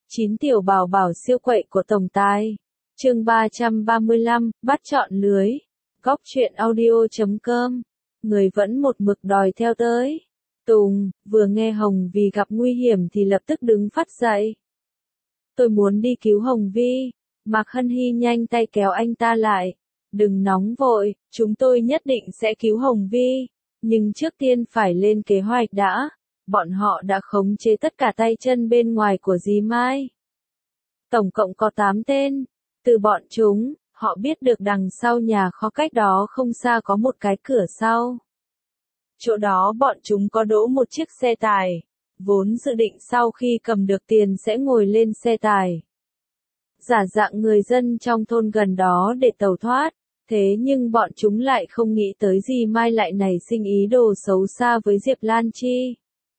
9 tiểu bảo bảo siêu quậy của tổng tài. Chương 335, bắt chọn lưới. Góc truyện audio.com. Người vẫn một mực đòi theo tới. Tùng, vừa nghe Hồng Vi gặp nguy hiểm thì lập tức đứng phắt dậy. Tôi muốn đi cứu Hồng Vi. Mạc Hân Hy nhanh tay kéo anh ta lại. Đừng nóng vội, chúng tôi nhất định sẽ cứu Hồng Vi. Nhưng trước tiên phải lên kế hoạch đã. Bọn họ đã khống chế tất cả tay chân bên ngoài của dì Mai. Tổng cộng có 8 tên. Từ bọn chúng, họ biết được đằng sau nhà kho cách đó không xa có một cái cửa sau. Chỗ đó bọn chúng có đỗ một chiếc xe tải. Vốn dự định sau khi cầm được tiền sẽ ngồi lên xe tải. Giả dạng người dân trong thôn gần đó để tẩu thoát. Thế nhưng bọn chúng lại không nghĩ tới dì Mai lại nảy sinh ý đồ xấu xa với Diệp Lan Chi.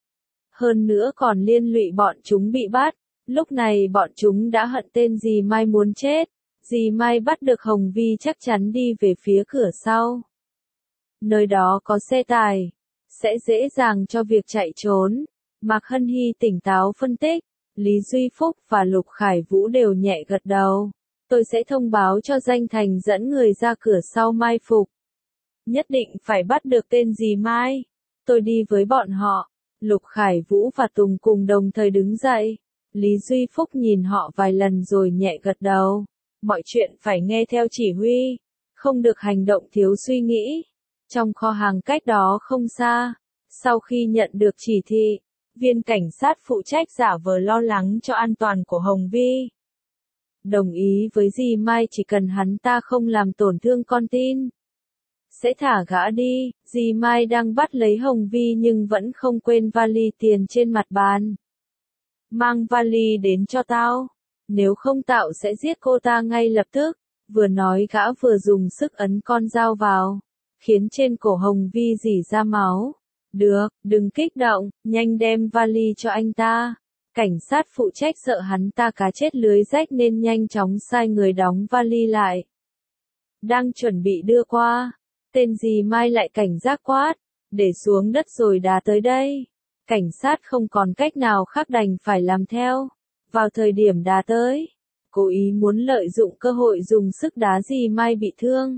Hơn nữa còn liên lụy bọn chúng bị bắt. Lúc này bọn chúng đã hận tên dì Mai muốn chết. Dì Mai bắt được Hồng Vi chắc chắn đi về phía cửa sau. Nơi đó có xe tải. Sẽ dễ dàng cho việc chạy trốn. Mạc Hân Hy tỉnh táo phân tích. Lý Duy Phúc và Lục Khải Vũ đều nhẹ gật đầu. Tôi sẽ thông báo cho Danh Thành dẫn người ra cửa sau mai phục. Nhất định phải bắt được tên dì Mai. Tôi đi với bọn họ. Lục Khải Vũ và Tùng cùng đồng thời đứng dậy. Lý Duy Phúc nhìn họ vài lần rồi nhẹ gật đầu. Mọi chuyện phải nghe theo chỉ huy. Không được hành động thiếu suy nghĩ. Trong kho hàng cách đó không xa. Sau khi nhận được chỉ thị, viên cảnh sát phụ trách giả vờ lo lắng cho an toàn của Hồng Vi. Đồng ý với dì Mai chỉ cần hắn ta không làm tổn thương con tin. Sẽ thả gã đi. Dì Mai đang bắt lấy Hồng Vi nhưng vẫn không quên vali tiền trên mặt bàn. Mang vali đến cho tao. Nếu không tao sẽ giết cô ta ngay lập tức. Vừa nói gã vừa dùng sức ấn con dao vào. Khiến trên cổ Hồng Vi rỉ ra máu. Được, đừng kích động, nhanh đem vali cho anh ta. Cảnh sát phụ trách sợ hắn ta cá chết lưới rách nên nhanh chóng sai người đóng vali lại. Đang chuẩn bị đưa qua. Tên dì Mai lại cảnh giác quát. Để xuống đất rồi đá tới đây. Cảnh sát không còn cách nào khác đành phải làm theo. Vào thời điểm đá tới, cố ý muốn lợi dụng cơ hội dùng sức đá dì Mai bị thương.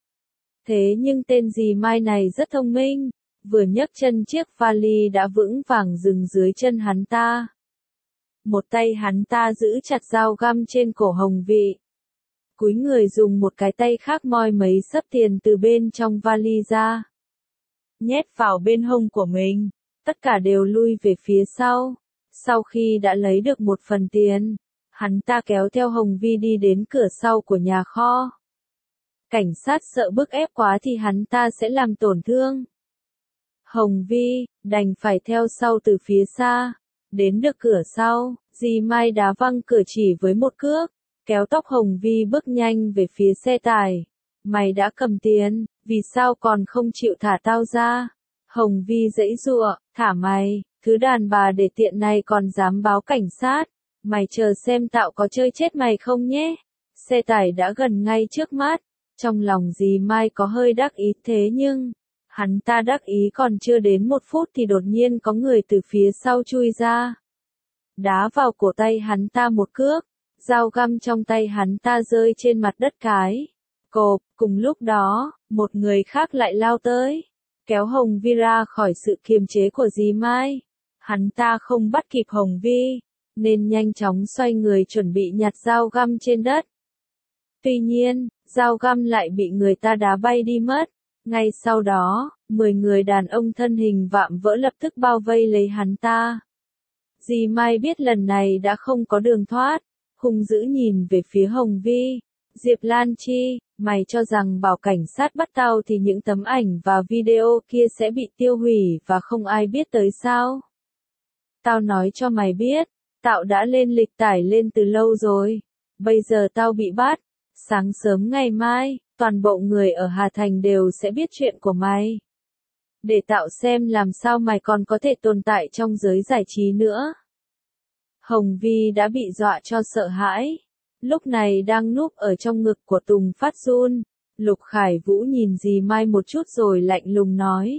Thế nhưng tên dì Mai này rất thông minh. Vừa nhấc chân chiếc vali đã vững vàng dừng dưới chân hắn ta. Một tay hắn ta giữ chặt dao găm trên cổ Hồng Vi. Cúi người dùng một cái tay khác moi mấy xấp tiền từ bên trong vali ra. Nhét vào bên hông của mình. Tất cả đều lui về phía sau. Sau khi đã lấy được một phần tiền, hắn ta kéo theo Hồng Vi đi đến cửa sau của nhà kho. Cảnh sát sợ bức ép quá thì hắn ta sẽ làm tổn thương Hồng Vi, đành phải theo sau từ phía xa. Đến được cửa sau, dì Mai đá văng cửa chỉ với một cước, kéo tóc Hồng Vi bước nhanh về phía xe tải. Mày đã cầm tiền, vì sao còn không chịu thả tao ra? Hồng Vi giãy giụa, thả mày, thứ đàn bà để tiện này còn dám báo cảnh sát. Mày chờ xem tao có chơi chết mày không nhé. Xe tải đã gần ngay trước mắt. Trong lòng dì Mai có hơi đắc ý thế nhưng, hắn ta đắc ý còn chưa đến 1 phút thì đột nhiên có người từ phía sau chui ra. Đá vào cổ tay hắn ta một cước, dao găm trong tay hắn ta rơi trên mặt đất cái. Cộp, cùng lúc đó, một người khác lại lao tới, kéo Hồng Vi ra khỏi sự kiềm chế của dì Mai. Hắn ta không bắt kịp Hồng Vi, nên nhanh chóng xoay người chuẩn bị nhặt dao găm trên đất. Tuy nhiên, dao găm lại bị người ta đá bay đi mất. Ngay sau đó, 10 người đàn ông thân hình vạm vỡ lập tức bao vây lấy hắn ta. Dì Mai biết lần này đã không có đường thoát, hung dữ nhìn về phía Hồng Vi. Diệp Lan Chi, mày cho rằng bảo cảnh sát bắt tao thì những tấm ảnh và video kia sẽ bị tiêu hủy và không ai biết tới sao? Tao nói cho mày biết, tao đã lên lịch tải lên từ lâu rồi. Bây giờ tao bị bắt. Sáng sớm ngày mai, toàn bộ người ở Hà Thành đều sẽ biết chuyện của mày. Để tạo xem làm sao mày còn có thể tồn tại trong giới giải trí nữa. Hồng Vi đã bị dọa cho sợ hãi. Lúc này đang núp ở trong ngực của Tùng phát run. Lục Khải Vũ nhìn dì Mai một chút rồi lạnh lùng nói.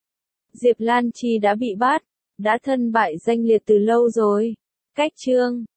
Diệp Lan Chi đã bị bắt, đã thân bại danh liệt từ lâu rồi. Cách chương